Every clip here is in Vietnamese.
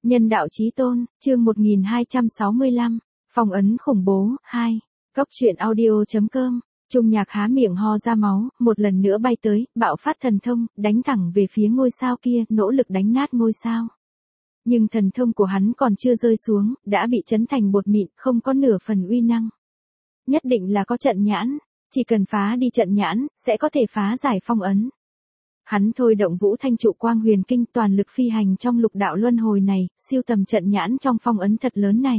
Nhân đạo chí tôn, chương 1265, phong ấn khủng bố, 2. Cốc truyện audio.com, Trung Nhạc há miệng ho ra máu, một lần nữa bay tới, bạo phát thần thông, đánh thẳng về phía ngôi sao kia, nỗ lực đánh nát ngôi sao. Nhưng thần thông của hắn còn chưa rơi xuống, đã bị chấn thành bột mịn, không có nửa phần uy năng. Nhất định là có trận nhãn, chỉ cần phá đi trận nhãn, sẽ có thể phá giải phong ấn. Hắn thôi động Vũ Thanh trụ quang huyền kinh toàn lực phi hành trong lục đạo luân hồi này, siêu tầm trận nhãn trong phong ấn thật lớn này.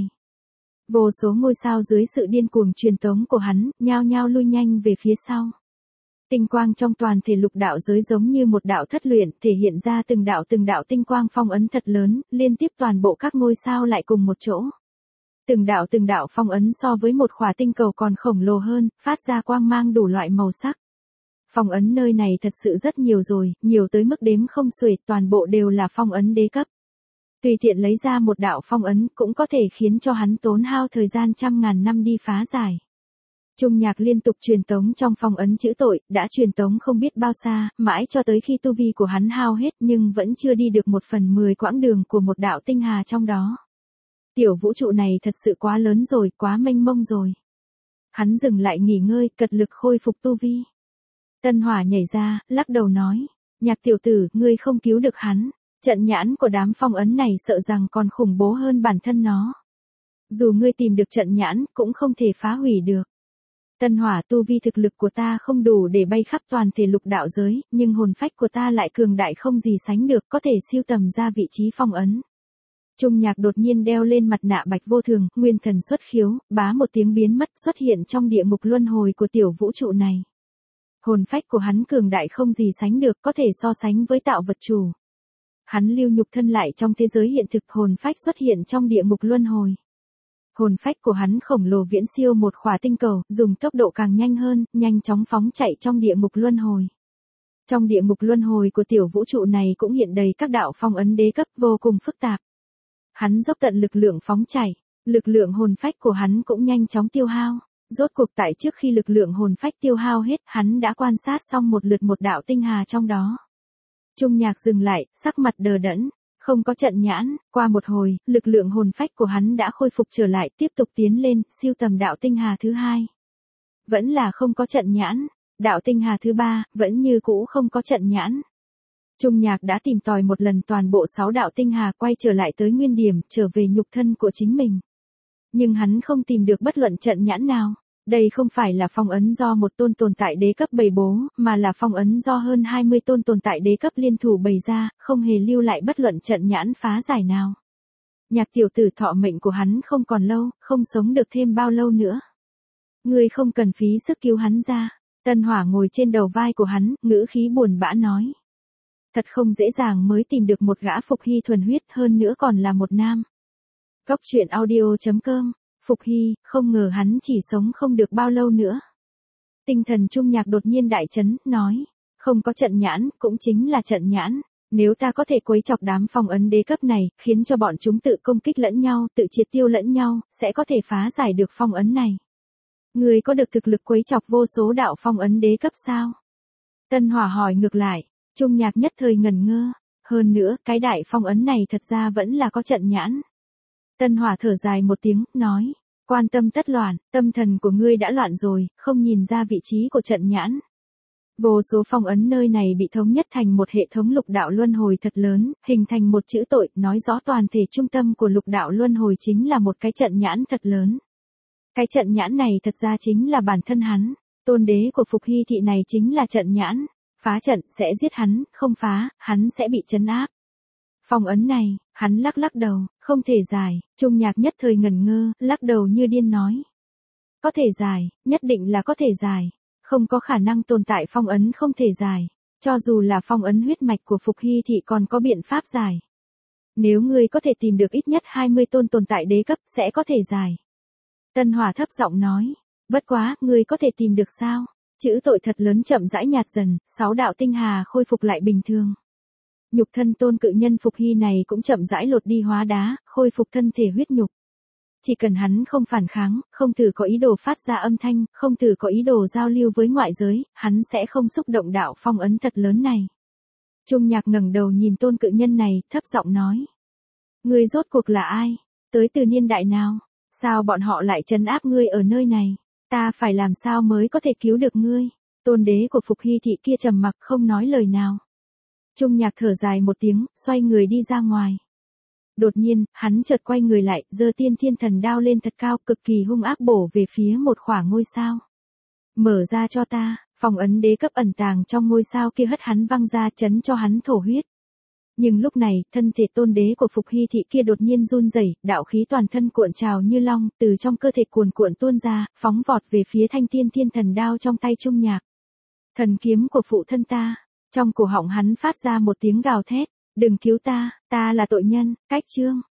Vô số ngôi sao dưới sự điên cuồng truyền tống của hắn, nhao nhao lui nhanh về phía sau. Tinh quang trong toàn thể lục đạo giới giống như một đạo thất luyện, thể hiện ra từng đạo tinh quang phong ấn thật lớn, liên tiếp toàn bộ các ngôi sao lại cùng một chỗ. Từng đạo phong ấn so với một khỏa tinh cầu còn khổng lồ hơn, phát ra quang mang đủ loại màu sắc. Phong ấn nơi này thật sự rất nhiều rồi, nhiều tới mức đếm không xuể, toàn bộ đều là phong ấn đế cấp. Tùy tiện lấy ra một đạo phong ấn cũng có thể khiến cho hắn tốn hao thời gian trăm ngàn năm đi phá giải. Trung Nhạc liên tục truyền tống trong phong ấn chữ tội, đã truyền tống không biết bao xa, mãi cho tới khi tu vi của hắn hao hết nhưng vẫn chưa đi được 1/10 quãng đường của một đạo tinh hà trong đó. Tiểu vũ trụ này thật sự quá lớn rồi, quá mênh mông rồi. Hắn dừng lại nghỉ ngơi, cật lực khôi phục tu vi. Tân Hỏa nhảy ra, lắc đầu nói, Nhạc tiểu tử, ngươi không cứu được hắn, trận nhãn của đám phong ấn này sợ rằng còn khủng bố hơn bản thân nó. Dù ngươi tìm được trận nhãn, cũng không thể phá hủy được. Tân Hỏa, tu vi thực lực của ta không đủ để bay khắp toàn thể lục đạo giới, nhưng hồn phách của ta lại cường đại không gì sánh được, có thể siêu tầm ra vị trí phong ấn. Trung Nhạc đột nhiên đeo lên mặt nạ bạch vô thường, nguyên thần xuất khiếu, bá một tiếng biến mất xuất hiện trong địa ngục luân hồi của tiểu vũ trụ này. Hồn phách của hắn cường đại không gì sánh được, có thể so sánh với tạo vật chủ. Hắn lưu nhục thân lại trong thế giới hiện thực, hồn phách xuất hiện trong địa ngục luân hồi. Hồn phách của hắn khổng lồ viễn siêu một khỏa tinh cầu, dùng tốc độ càng nhanh hơn, nhanh chóng phóng chạy trong địa ngục luân hồi. Trong địa ngục luân hồi của tiểu vũ trụ này cũng hiện đầy các đạo phong ấn đế cấp vô cùng phức tạp. Hắn dốc tận lực lượng phóng chạy, lực lượng hồn phách của hắn cũng nhanh chóng tiêu hao. Rốt cuộc tại trước khi lực lượng hồn phách tiêu hao hết, hắn đã quan sát xong một lượt một đạo tinh hà trong đó. Trung Nhạc dừng lại, sắc mặt đờ đẫn, không có trận nhãn, qua một hồi, lực lượng hồn phách của hắn đã khôi phục trở lại, tiếp tục tiến lên, siêu tầm đạo tinh hà thứ hai. Vẫn là không có trận nhãn, đạo tinh hà thứ ba, vẫn như cũ không có trận nhãn. Trung Nhạc đã tìm tòi một lần toàn bộ 6 đạo tinh hà, quay trở lại tới nguyên điểm, trở về nhục thân của chính mình. Nhưng hắn không tìm được bất luận trận nhãn nào. Đây không phải là phong ấn do một tôn tồn tại đế cấp bày bố, mà là phong ấn do hơn 20 tôn tồn tại đế cấp liên thủ bày ra, không hề lưu lại bất luận trận nhãn phá giải nào. Nhạc tiểu tử, thọ mệnh của hắn không còn lâu, không sống được thêm bao lâu nữa. Ngươi không cần phí sức cứu hắn ra. Tân Hỏa ngồi trên đầu vai của hắn, ngữ khí buồn bã nói. Thật không dễ dàng mới tìm được một gã Phục Hy thuần huyết, hơn nữa còn là một nam. Cốc truyện audio.com, Phục Hy, không ngờ hắn chỉ sống không được bao lâu nữa. Tinh thần Trung Nhạc đột nhiên đại chấn, nói, không có trận nhãn, cũng chính là trận nhãn. Nếu ta có thể quấy chọc đám phong ấn đế cấp này, khiến cho bọn chúng tự công kích lẫn nhau, tự triệt tiêu lẫn nhau, sẽ có thể phá giải được phong ấn này. Người có được thực lực quấy chọc vô số đạo phong ấn đế cấp sao? Tân Hỏa hỏi ngược lại, Trung Nhạc nhất thời ngần ngơ. Hơn nữa, cái đại phong ấn này thật ra vẫn là có trận nhãn. Tân Hỏa thở dài một tiếng, nói, quan tâm tất loạn, tâm thần của ngươi đã loạn rồi, không nhìn ra vị trí của trận nhãn. Vô số phong ấn nơi này bị thống nhất thành một hệ thống lục đạo luân hồi thật lớn, hình thành một chữ tội, nói rõ toàn thể trung tâm của lục đạo luân hồi chính là một cái trận nhãn thật lớn. Cái trận nhãn này thật ra chính là bản thân hắn, tôn đế của Phục Hy thị này chính là trận nhãn, phá trận sẽ giết hắn, không phá, hắn sẽ bị trấn áp. Phong ấn này, hắn lắc đầu, không thể giải. Trung Nhạc nhất thời ngẩn ngơ, lắc đầu như điên nói. Có thể giải, nhất định là có thể giải. Không có khả năng tồn tại phong ấn không thể giải. Cho dù là phong ấn huyết mạch của Phục Hy thì còn có biện pháp giải. Nếu ngươi có thể tìm được ít nhất 20 tôn tồn tại đế cấp sẽ có thể giải. Tân Hỏa thấp giọng nói. Bất quá, ngươi có thể tìm được sao? Chữ tội thật lớn chậm rãi nhạt dần, 6 đạo tinh hà khôi phục lại bình thường. Nhục thân tôn cự nhân Phục Hy này cũng chậm rãi lột đi hóa đá, khôi phục thân thể huyết nhục. Chỉ cần hắn không phản kháng, không thử có ý đồ phát ra âm thanh, không thử có ý đồ giao lưu với ngoại giới, hắn sẽ không xúc động đạo phong ấn thật lớn này. Trung Nhạc ngẩng đầu nhìn tôn cự nhân này, thấp giọng nói. Ngươi rốt cuộc là ai? Tới từ niên đại nào? Sao bọn họ lại trấn áp ngươi ở nơi này? Ta phải làm sao mới có thể cứu được ngươi? Tôn đế của Phục Hy thị kia trầm mặc không nói lời nào. Trung Nhạc thở dài một tiếng, xoay người đi ra ngoài. Đột nhiên, hắn chợt quay người lại, giơ Tiên Thiên Thần Đao lên thật cao, cực kỳ hung ác bổ về phía một khỏa ngôi sao. Mở ra cho ta, phong ấn đế cấp ẩn tàng trong ngôi sao kia hất hắn văng ra, chấn cho hắn thổ huyết. Nhưng lúc này, thân thể tôn đế của Phục Hy thị kia đột nhiên run rẩy, đạo khí toàn thân cuộn trào như long, từ trong cơ thể cuồn cuộn tuôn ra, phóng vọt về phía thanh Tiên Thiên Thần Đao trong tay Trung Nhạc. Thần kiếm của phụ thân ta. Trong cổ họng hắn phát ra một tiếng gào thét, đừng cứu ta là tội nhân, cách chương.